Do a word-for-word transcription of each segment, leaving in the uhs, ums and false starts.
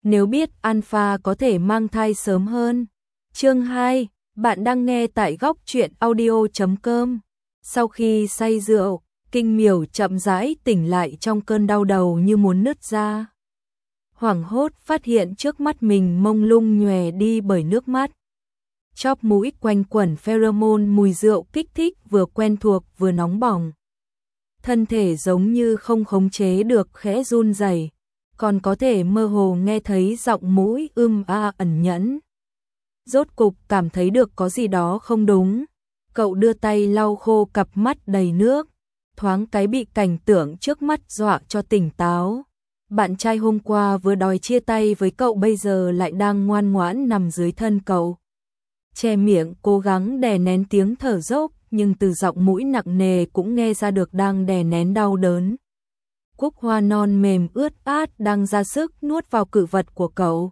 Nếu biết Alpha có thể mang thai sớm hơn. Chương hai, bạn đang nghe tại góc truyện audio chấm com. Sau khi say rượu, Kinh Miểu chậm rãi tỉnh lại trong cơn đau đầu như muốn nứt ra. Hoảng hốt phát hiện trước mắt mình mông lung nhòe đi bởi nước mắt. Chóp mũi quanh quẩn pheromone mùi rượu kích thích vừa quen thuộc vừa nóng bỏng. Thân thể giống như không khống chế được khẽ run rẩy, còn có thể mơ hồ nghe thấy giọng mũi ưm a ẩn nhẫn. Rốt cục cảm thấy được có gì đó không đúng. Cậu đưa tay lau khô cặp mắt đầy nước, thoáng cái bị cảnh tượng trước mắt dọa cho tỉnh táo. Bạn trai hôm qua vừa đòi chia tay với cậu bây giờ lại đang ngoan ngoãn nằm dưới thân cậu. Che miệng cố gắng đè nén tiếng thở dốc, nhưng từ giọng mũi nặng nề cũng nghe ra được đang đè nén đau đớn. Cúc hoa non mềm ướt át đang ra sức nuốt vào cự vật của cậu.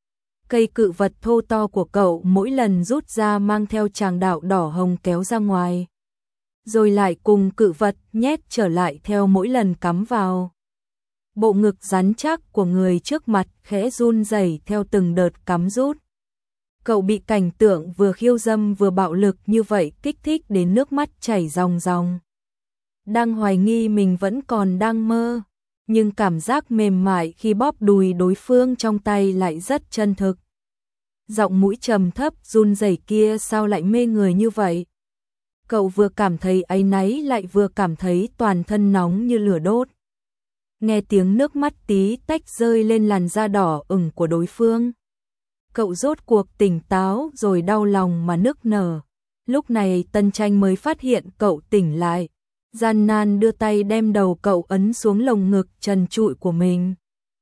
Cây cự vật thô to của cậu mỗi lần rút ra mang theo tràng đạo đỏ hồng kéo ra ngoài, rồi lại cùng cự vật nhét trở lại theo mỗi lần cắm vào. Bộ ngực rắn chắc của người trước mặt khẽ run rẩy theo từng đợt cắm rút. Cậu bị cảnh tượng vừa khiêu dâm vừa bạo lực như vậy kích thích đến nước mắt chảy ròng ròng. Đang hoài nghi mình vẫn còn đang mơ, nhưng cảm giác mềm mại khi bóp đùi đối phương trong tay lại rất chân thực. Giọng mũi trầm thấp run rẩy kia sao lại mê người như vậy? Cậu vừa cảm thấy áy náy lại vừa cảm thấy toàn thân nóng như lửa đốt. Nghe tiếng nước mắt tí tách rơi lên làn da đỏ ửng của đối phương. Cậu rốt cuộc tỉnh táo rồi đau lòng mà nức nở. Lúc này Tân Tranh mới phát hiện cậu tỉnh lại. Gian nan đưa tay đem đầu cậu ấn xuống lồng ngực trần trụi của mình.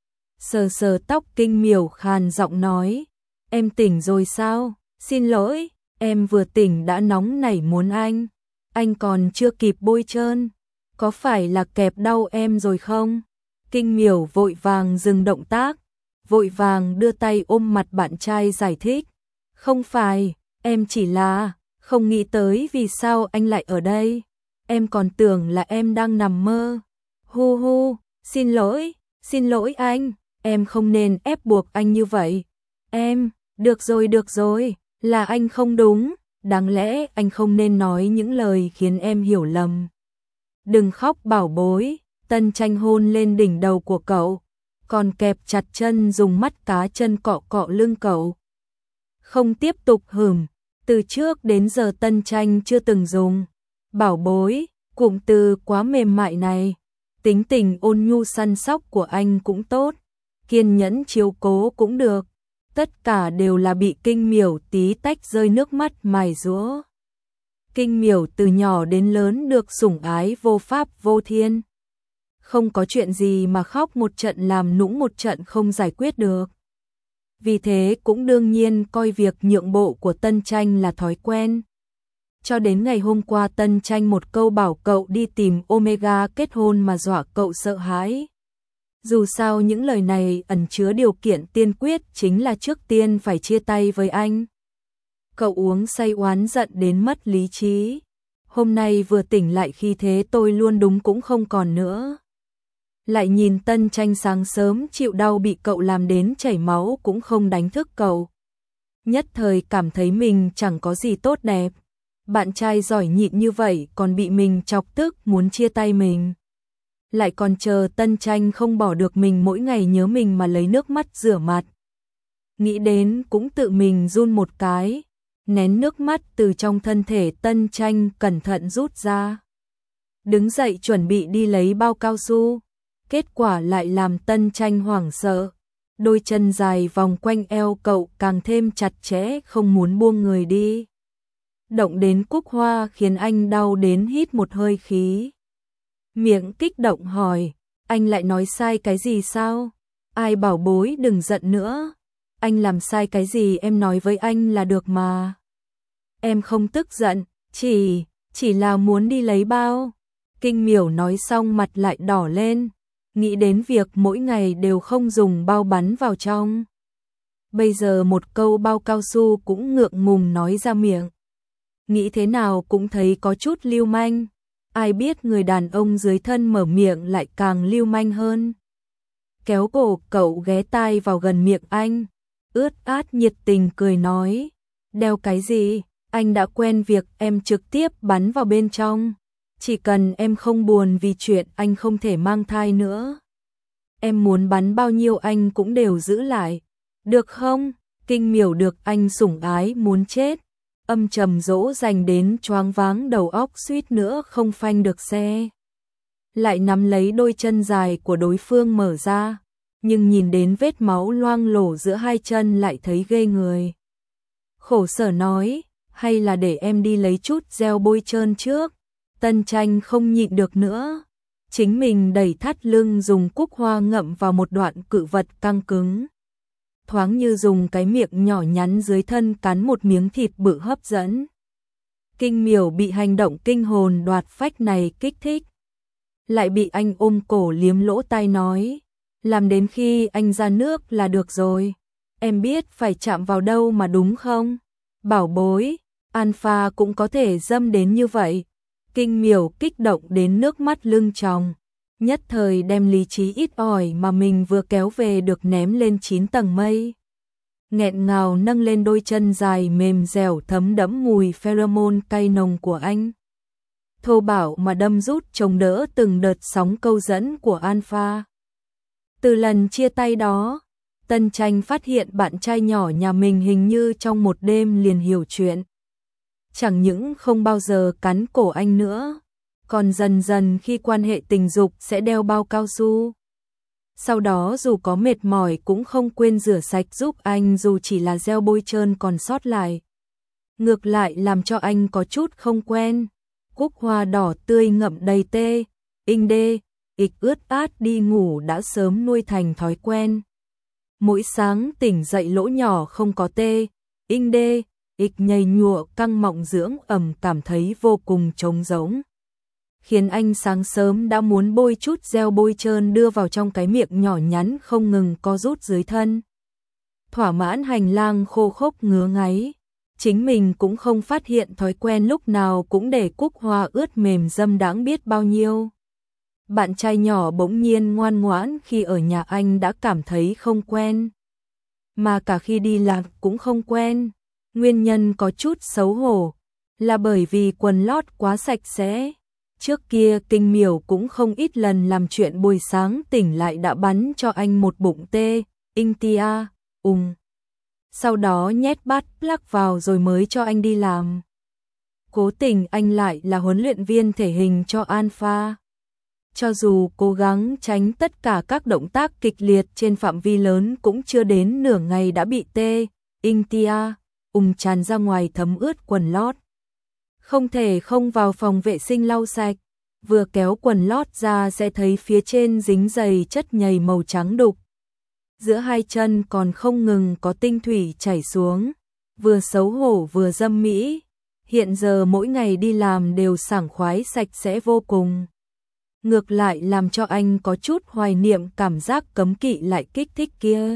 Sờ sờ tóc Kinh Miểu khàn giọng nói. Em tỉnh rồi sao? Xin lỗi, em vừa tỉnh đã nóng nảy muốn anh. Anh còn chưa kịp bôi trơn. Có phải là kẹp đau em rồi không? Kinh Miểu vội vàng dừng động tác. Vội vàng đưa tay ôm mặt bạn trai giải thích. Không phải, em chỉ là không nghĩ tới vì sao anh lại ở đây. Em còn tưởng là em đang nằm mơ. Hu hu, xin lỗi, xin lỗi anh, em không nên ép buộc anh như vậy. Em, được rồi được rồi, là anh không đúng, đáng lẽ anh không nên nói những lời khiến em hiểu lầm. Đừng khóc bảo bối, Tân Tranh hôn lên đỉnh đầu của cậu, còn kẹp chặt chân dùng mắt cá chân cọ cọ lưng cậu. Không tiếp tục hửm, từ trước đến giờ Tân Tranh chưa từng dùng bảo bối, cụm từ quá mềm mại này. Tính tình ôn nhu săn sóc của anh cũng tốt, kiên nhẫn chiếu cố cũng được, tất cả đều là bị Kinh Miểu tí tách rơi nước mắt mài giũa. Kinh Miểu từ nhỏ đến lớn được sủng ái vô pháp vô thiên. Không có chuyện gì mà khóc một trận làm nũng một trận không giải quyết được. Vì thế cũng đương nhiên coi việc nhượng bộ của Tân Tranh là thói quen. Cho đến ngày hôm qua Tân Tranh một câu bảo cậu đi tìm Omega kết hôn mà dọa cậu sợ hãi. Dù sao những lời này ẩn chứa điều kiện tiên quyết chính là trước tiên phải chia tay với anh. Cậu uống say oán giận đến mất lý trí. Hôm nay vừa tỉnh lại khi thế tôi luôn đúng cũng không còn nữa. Lại nhìn Tân Tranh sáng sớm chịu đau bị cậu làm đến chảy máu cũng không đánh thức cậu. Nhất thời cảm thấy mình chẳng có gì tốt đẹp. Bạn trai giỏi nhịn như vậy còn bị mình chọc tức muốn chia tay mình. Lại còn chờ Tân Tranh không bỏ được mình mỗi ngày nhớ mình mà lấy nước mắt rửa mặt. Nghĩ đến cũng tự mình run một cái, nén nước mắt từ trong thân thể Tân Tranh cẩn thận rút ra. Đứng dậy chuẩn bị đi lấy bao cao su, kết quả lại làm Tân Tranh hoảng sợ. Đôi chân dài vòng quanh eo cậu càng thêm chặt chẽ không muốn buông người đi. Động đến cúc hoa khiến anh đau đến hít một hơi khí. Miệng kích động hỏi, anh lại nói sai cái gì sao? Ai bảo bối đừng giận nữa. Anh làm sai cái gì em nói với anh là được mà. Em không tức giận, chỉ, chỉ là muốn đi lấy bao. Kinh Miểu nói xong mặt lại đỏ lên, nghĩ đến việc mỗi ngày đều không dùng bao bắn vào trong. Bây giờ một câu bao cao su cũng ngượng ngùng nói ra miệng. Nghĩ thế nào cũng thấy có chút lưu manh. Ai biết người đàn ông dưới thân mở miệng lại càng lưu manh hơn. kéo cổ cậu ghé tai vào gần miệng anh, ướt át nhiệt tình cười nói, đeo cái gì, anh đã quen việc em trực tiếp bắn vào bên trong, chỉ cần em không buồn vì chuyện anh không thể mang thai nữa. Em muốn bắn bao nhiêu anh cũng đều giữ lại, được không? Kinh Miểu được anh sủng ái muốn chết, âm trầm dỗ dành đến choáng váng đầu óc suýt nữa không phanh được xe. Lại nắm lấy đôi chân dài của đối phương mở ra, nhưng nhìn đến vết máu loang lổ giữa hai chân lại thấy ghê người. Khổ sở nói, hay là để em đi lấy chút gel bôi trơn trước. Tân Tranh không nhịn được nữa, chính mình đẩy thắt lưng dùng cúc hoa ngậm vào một đoạn cự vật căng cứng. Thoáng như dùng cái miệng nhỏ nhắn dưới thân cắn một miếng thịt bự hấp dẫn. Kinh Miểu bị hành động kinh hồn đoạt phách này kích thích. Lại bị anh ôm cổ liếm lỗ tai nói, làm đến khi anh ra nước là được rồi. Em biết phải chạm vào đâu mà đúng không? Bảo bối, Alpha cũng có thể dâm đến như vậy. Kinh Miểu kích động đến nước mắt lưng tròng, nhất thời đem lý trí ít ỏi mà mình vừa kéo về được ném lên chín tầng mây. Nghẹn ngào nâng lên đôi chân dài mềm dẻo thấm đẫm mùi pheromone cay nồng của anh. Thô bạo mà đâm rút chống đỡ từng đợt sóng câu dẫn của Alpha. Từ lần chia tay đó, Tân Tranh phát hiện bạn trai nhỏ nhà mình hình như trong một đêm liền hiểu chuyện. Chẳng những không bao giờ cắn cổ anh nữa, còn dần dần khi quan hệ tình dục sẽ đeo bao cao su. Sau đó dù có mệt mỏi cũng không quên rửa sạch giúp anh dù chỉ là gel bôi trơn còn sót lại. Ngược lại làm cho anh có chút không quen. Cúc hoa đỏ tươi ngậm đầy tê, inh đê, ịch ướt át đi ngủ đã sớm nuôi thành thói quen. Mỗi sáng tỉnh dậy lỗ nhỏ không có tê, inh đê, ịch nhầy nhụa căng mọng dưỡng ẩm cảm thấy vô cùng trống rỗng. Khiến anh sáng sớm đã muốn bôi chút gel bôi trơn đưa vào trong cái miệng nhỏ nhắn không ngừng co rút dưới thân. Thỏa mãn hành lang khô khốc ngứa ngáy. Chính mình cũng không phát hiện thói quen lúc nào cũng để cúc hoa ướt mềm dâm đãng biết bao nhiêu. Bạn trai nhỏ bỗng nhiên ngoan ngoãn khi ở nhà anh đã cảm thấy không quen. Mà cả khi đi làm cũng không quen. Nguyên nhân có chút xấu hổ là bởi vì quần lót quá sạch sẽ. Trước kia Kinh Miểu cũng không ít lần làm chuyện buổi sáng tỉnh lại đã bắn cho anh một bụng tê, inh tia, ung. Sau đó nhét bát plug vào rồi mới cho anh đi làm. Cố tình anh lại là huấn luyện viên thể hình cho Alpha. Cho dù cố gắng tránh tất cả các động tác kịch liệt trên phạm vi lớn cũng chưa đến nửa ngày đã bị tê, inh tia, ung tràn ra ngoài thấm ướt quần lót. Không thể không vào phòng vệ sinh lau sạch, vừa kéo quần lót ra sẽ thấy phía trên dính dày chất nhầy màu trắng đục. Giữa hai chân còn không ngừng có tinh thủy chảy xuống, vừa xấu hổ vừa dâm mỹ. Hiện giờ mỗi ngày đi làm đều sảng khoái sạch sẽ vô cùng. Ngược lại làm cho anh có chút hoài niệm cảm giác cấm kỵ lại kích thích kia.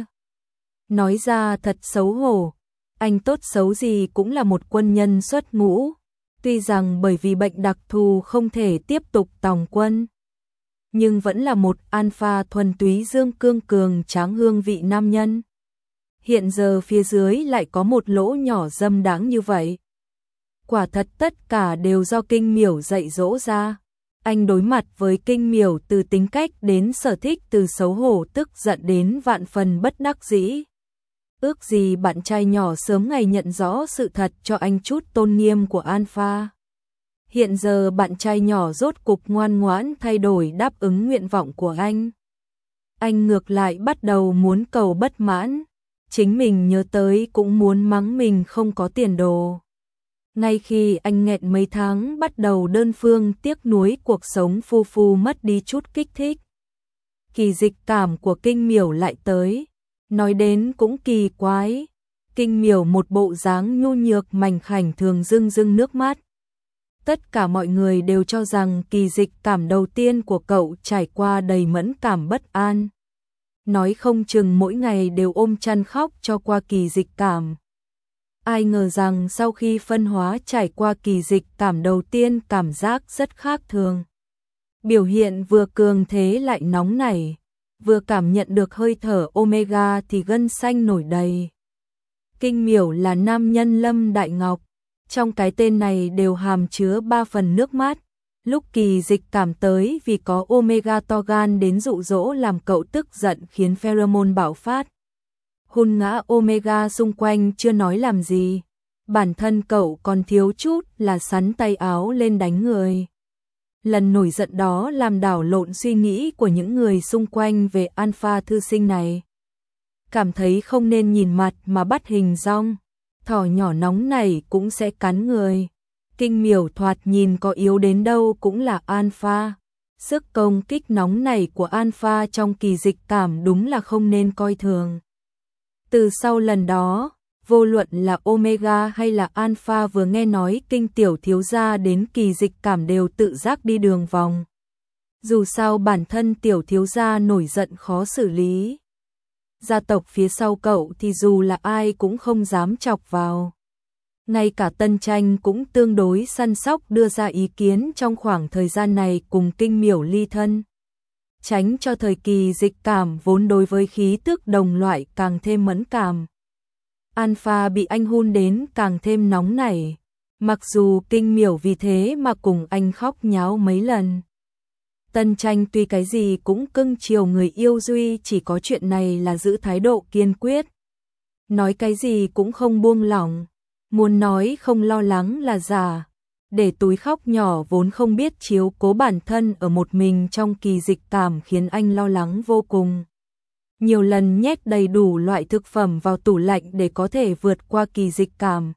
Nói ra thật xấu hổ, anh tốt xấu gì cũng là một quân nhân xuất ngũ. Tuy rằng bởi vì bệnh đặc thù không thể tiếp tục tòng quân, nhưng vẫn là một alpha thuần túy dương cương cường tráng hương vị nam nhân. Hiện giờ phía dưới lại có một lỗ nhỏ dâm đáng như vậy. Quả thật tất cả đều do Kinh Miểu dạy dỗ ra. Anh đối mặt với Kinh Miểu từ tính cách đến sở thích, từ xấu hổ tức giận đến vạn phần bất đắc dĩ. Ước gì bạn trai nhỏ sớm ngày nhận rõ sự thật cho anh chút tôn nghiêm của Alpha. Hiện giờ bạn trai nhỏ rốt cục ngoan ngoãn thay đổi đáp ứng nguyện vọng của anh. Anh ngược lại bắt đầu muốn cầu bất mãn. Chính mình nhớ tới cũng muốn mắng mình không có tiền đồ. Ngay khi anh nghẹn mấy tháng bắt đầu đơn phương tiếc nuối cuộc sống phu phu mất đi chút kích thích. Kỳ dịch cảm của Kinh Miểu lại tới. Nói đến cũng kỳ quái. Kinh Miểu một bộ dáng nhu nhược mảnh khảnh thường rưng rưng nước mắt. Tất cả mọi người đều cho rằng kỳ dịch cảm đầu tiên của cậu trải qua đầy mẫn cảm bất an. Nói không chừng mỗi ngày đều ôm chăn khóc cho qua kỳ dịch cảm. Ai ngờ rằng sau khi phân hóa trải qua kỳ dịch cảm đầu tiên cảm giác rất khác thường. Biểu hiện vừa cường thế lại nóng nảy. vừa cảm nhận được hơi thở Omega thì gân xanh nổi đầy. Kinh miểu là nam nhân Lâm Đại Ngọc, trong cái tên này đều hàm chứa ba phần nước mắt. Lúc Kỳ Dịch cảm tới vì có Omega to gan đến dụ dỗ làm cậu tức giận khiến pheromone bạo phát. Hôn ngã Omega xung quanh chưa nói làm gì, bản thân cậu còn thiếu chút là sắn tay áo lên đánh người. Lần nổi giận đó làm đảo lộn suy nghĩ của những người xung quanh về alpha thư sinh này. Cảm thấy không nên nhìn mặt mà bắt hình dong, thỏ nhỏ nóng này cũng sẽ cắn người. Kinh miểu thoạt nhìn có yếu đến đâu cũng là alpha. Sức công kích nóng này của alpha trong Kỳ Dịch cảm đúng là không nên coi thường. Từ sau lần đó, vô luận là Omega hay là alpha vừa nghe nói kinh tiểu thiếu gia đến Kỳ Dịch cảm đều tự giác đi đường vòng. Dù sao bản thân tiểu thiếu gia nổi giận khó xử lý. Gia tộc phía sau cậu thì dù là ai cũng không dám chọc vào. Ngay cả Tân Tranh cũng tương đối săn sóc đưa ra ý kiến trong khoảng thời gian này cùng kinh miểu ly thân. Tránh cho thời kỳ dịch cảm vốn đối với khí tức đồng loại càng thêm mẫn cảm. Alpha bị anh hôn đến càng thêm nóng nảy. Mặc dù kinh miểu vì thế mà cùng anh khóc nháo mấy lần. Tân Tranh tuy cái gì cũng cưng chiều người yêu duy, chỉ có chuyện này là giữ thái độ kiên quyết. Nói cái gì cũng không buông lỏng. Muốn nói không lo lắng là giả. Để túi khóc nhỏ vốn không biết chiếu cố bản thân ở một mình trong kỳ dịch cảm khiến anh lo lắng vô cùng. Nhiều lần nhét đầy đủ loại thực phẩm vào tủ lạnh để có thể vượt qua kỳ dịch cảm.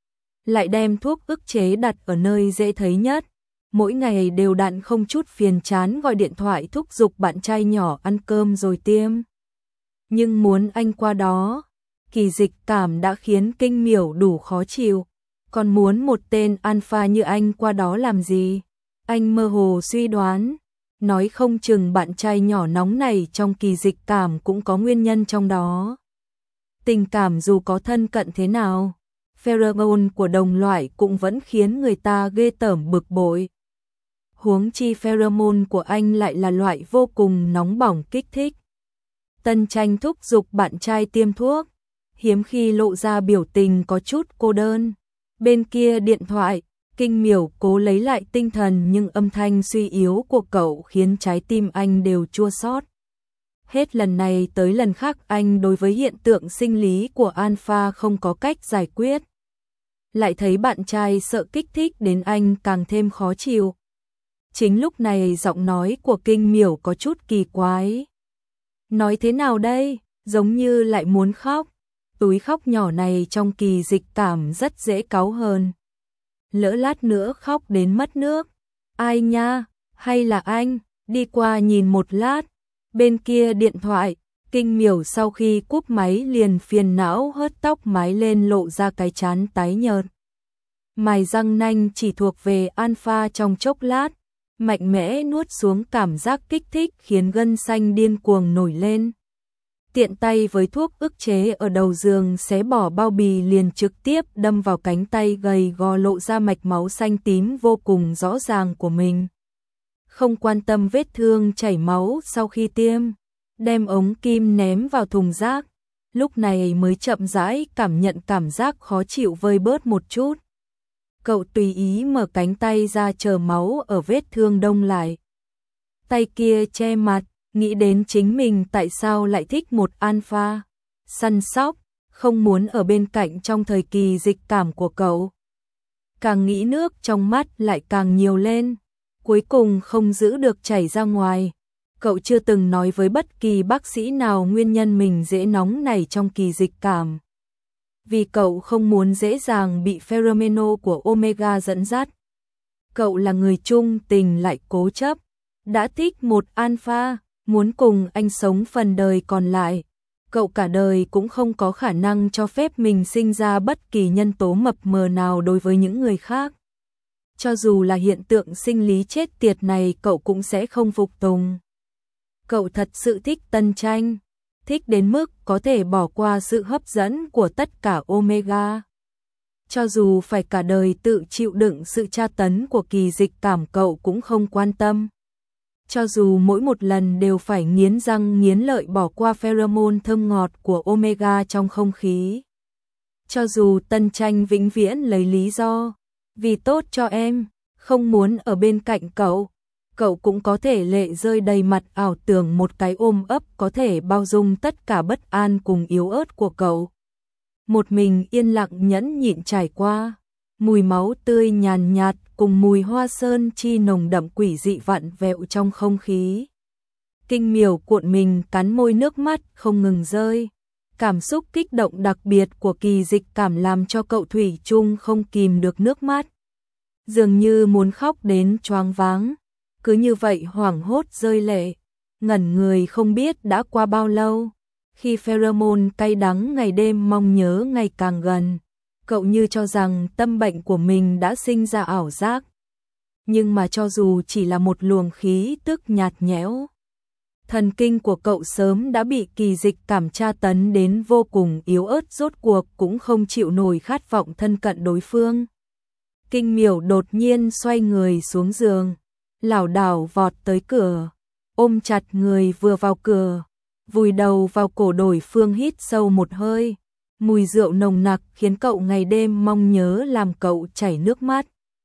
Lại đem thuốc ức chế đặt ở nơi dễ thấy nhất. Mỗi ngày đều đặn không chút phiền chán gọi điện thoại thúc giục bạn trai nhỏ ăn cơm rồi tiêm. Nhưng muốn anh qua đó, kỳ dịch cảm đã khiến kinh miểu đủ khó chịu. Còn muốn một tên alpha như anh qua đó làm gì? Anh mơ hồ suy đoán, nói không chừng bạn trai nhỏ nóng này trong kỳ dịch cảm cũng có nguyên nhân trong đó. Tình cảm dù có thân cận thế nào, pheromone của đồng loại cũng vẫn khiến người ta ghê tởm bực bội. Huống chi pheromone của anh lại là loại vô cùng nóng bỏng kích thích. Tân Tranh thúc giục bạn trai tiêm thuốc, hiếm khi lộ ra biểu tình có chút cô đơn. Bên kia điện thoại, kinh miểu cố lấy lại tinh thần nhưng âm thanh suy yếu của cậu khiến trái tim anh đều chua xót. Hết lần này tới lần khác anh đối với hiện tượng sinh lý của alpha không có cách giải quyết. Lại thấy bạn trai sợ kích thích đến anh càng thêm khó chịu. Chính lúc này giọng nói của kinh miểu có chút kỳ quái. Nói thế nào đây? Giống như lại muốn khóc. Túi khóc nhỏ này trong kỳ dịch cảm rất dễ cáu hơn. Lỡ lát nữa khóc đến mất nước. Ai nha? Hay là anh? Đi qua nhìn một lát. Bên kia điện thoại, kinh miểu sau khi cúp máy liền phiền não hớt tóc mái lên lộ ra cái trán tái nhợt. Mài răng nanh chỉ thuộc về alpha trong chốc lát. Mạnh mẽ nuốt xuống cảm giác kích thích khiến gân xanh điên cuồng nổi lên. Tiện tay với thuốc ức chế ở đầu giường xé bỏ bao bì liền trực tiếp đâm vào cánh tay gầy gò lộ ra mạch máu xanh tím vô cùng rõ ràng của mình. Không quan tâm vết thương chảy máu sau khi tiêm, đem ống kim ném vào thùng rác, lúc này mới chậm rãi cảm nhận cảm giác khó chịu vơi bớt một chút. Cậu tùy ý mở cánh tay ra chờ máu ở vết thương đông lại. Tay kia che mặt, nghĩ đến chính mình tại sao lại thích một alpha, săn sóc, không muốn ở bên cạnh trong thời kỳ dịch cảm của cậu. Càng nghĩ nước trong mắt lại càng nhiều lên, cuối cùng không giữ được chảy ra ngoài. Cậu chưa từng nói với bất kỳ bác sĩ nào nguyên nhân mình dễ nóng này trong kỳ dịch cảm. Vì cậu không muốn dễ dàng bị pheromone của Omega dẫn dắt. Cậu là người trung tình lại cố chấp, đã thích một alpha, muốn cùng anh sống phần đời còn lại. Cậu cả đời cũng không có khả năng cho phép mình sinh ra bất kỳ nhân tố mập mờ nào đối với những người khác. Cho dù là hiện tượng sinh lý chết tiệt này cậu cũng sẽ không phục tùng. Cậu thật sự thích Tân Tranh, thích đến mức có thể bỏ qua sự hấp dẫn của tất cả Omega. Cho dù phải cả đời tự chịu đựng sự tra tấn của kỳ dịch cảm cậu cũng không quan tâm. Cho dù mỗi một lần đều phải nghiến răng nghiến lợi bỏ qua pheromone thơm ngọt của Omega trong không khí. Cho dù Tân Tranh vĩnh viễn lấy lý do, vì tốt cho em, không muốn ở bên cạnh cậu, cậu cũng có thể lệ rơi đầy mặt ảo tưởng một cái ôm ấp có thể bao dung tất cả bất an cùng yếu ớt của cậu. Một mình yên lặng nhẫn nhịn trải qua, mùi máu tươi nhàn nhạt cùng mùi hoa sơn chi nồng đậm quỷ dị vặn vẹo trong không khí. Kinh Miểu cuộn mình cắn môi, nước mắt không ngừng rơi. Cảm xúc kích động đặc biệt của Kỳ Dịch cảm làm cho cậu thủy chung không kìm được nước mắt. Dường như muốn khóc đến choáng váng, cứ như vậy hoảng hốt rơi lệ, ngẩn người không biết đã qua bao lâu. Khi pheromone cay đắng ngày đêm mong nhớ ngày càng gần, cậu như cho rằng tâm bệnh của mình đã sinh ra ảo giác. Nhưng mà cho dù chỉ là một luồng khí tức nhạt nhẽo, thần kinh của cậu sớm đã bị Kỳ Dịch cảm tra tấn đến vô cùng yếu ớt, rốt cuộc cũng không chịu nổi khát vọng thân cận đối phương. Kinh Miểu đột nhiên xoay người xuống giường, lảo đảo vọt tới cửa, ôm chặt người vừa vào cửa, vùi đầu vào cổ đối phương, hít sâu một hơi. Mùi rượu nồng nặc khiến cậu ngày đêm mong nhớ làm cậu chảy nước mắt.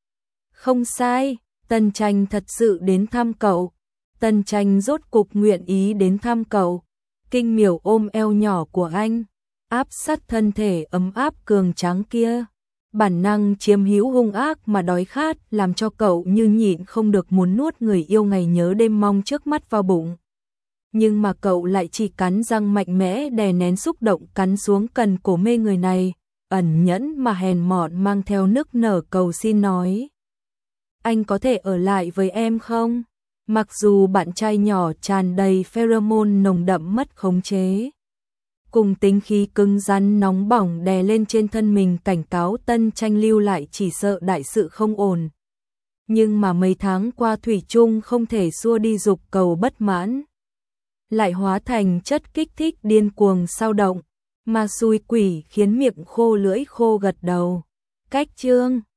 Không sai, Tân Tranh thật sự đến thăm cậu. Tân Tranh rốt cục nguyện ý đến thăm cậu. Kinh Miểu ôm eo nhỏ của anh, áp sát thân thể ấm áp cường tráng kia. Bản năng chiếm hữu hung ác mà đói khát làm cho cậu như nhịn không được muốn nuốt người yêu ngày nhớ đêm mong trước mắt vào bụng. Nhưng mà cậu lại chỉ cắn răng mạnh mẽ đè nén xúc động cắn xuống cần cổ mê người này, ẩn nhẫn mà hèn mọn mang theo nức nở cầu xin nói. Anh có thể ở lại với em không? Mặc dù bạn trai nhỏ tràn đầy pheromone nồng đậm mất khống chế, cùng tính khí cứng rắn nóng bỏng đè lên trên thân mình cảnh cáo Tân Tranh lưu lại chỉ sợ đại sự không ổn. Nhưng mà mấy tháng qua thủy chung không thể xua đi dục cầu bất mãn, lại hóa thành chất kích thích điên cuồng sao động, mà xui quỷ khiến miệng khô lưỡi khô gật đầu. Cách chương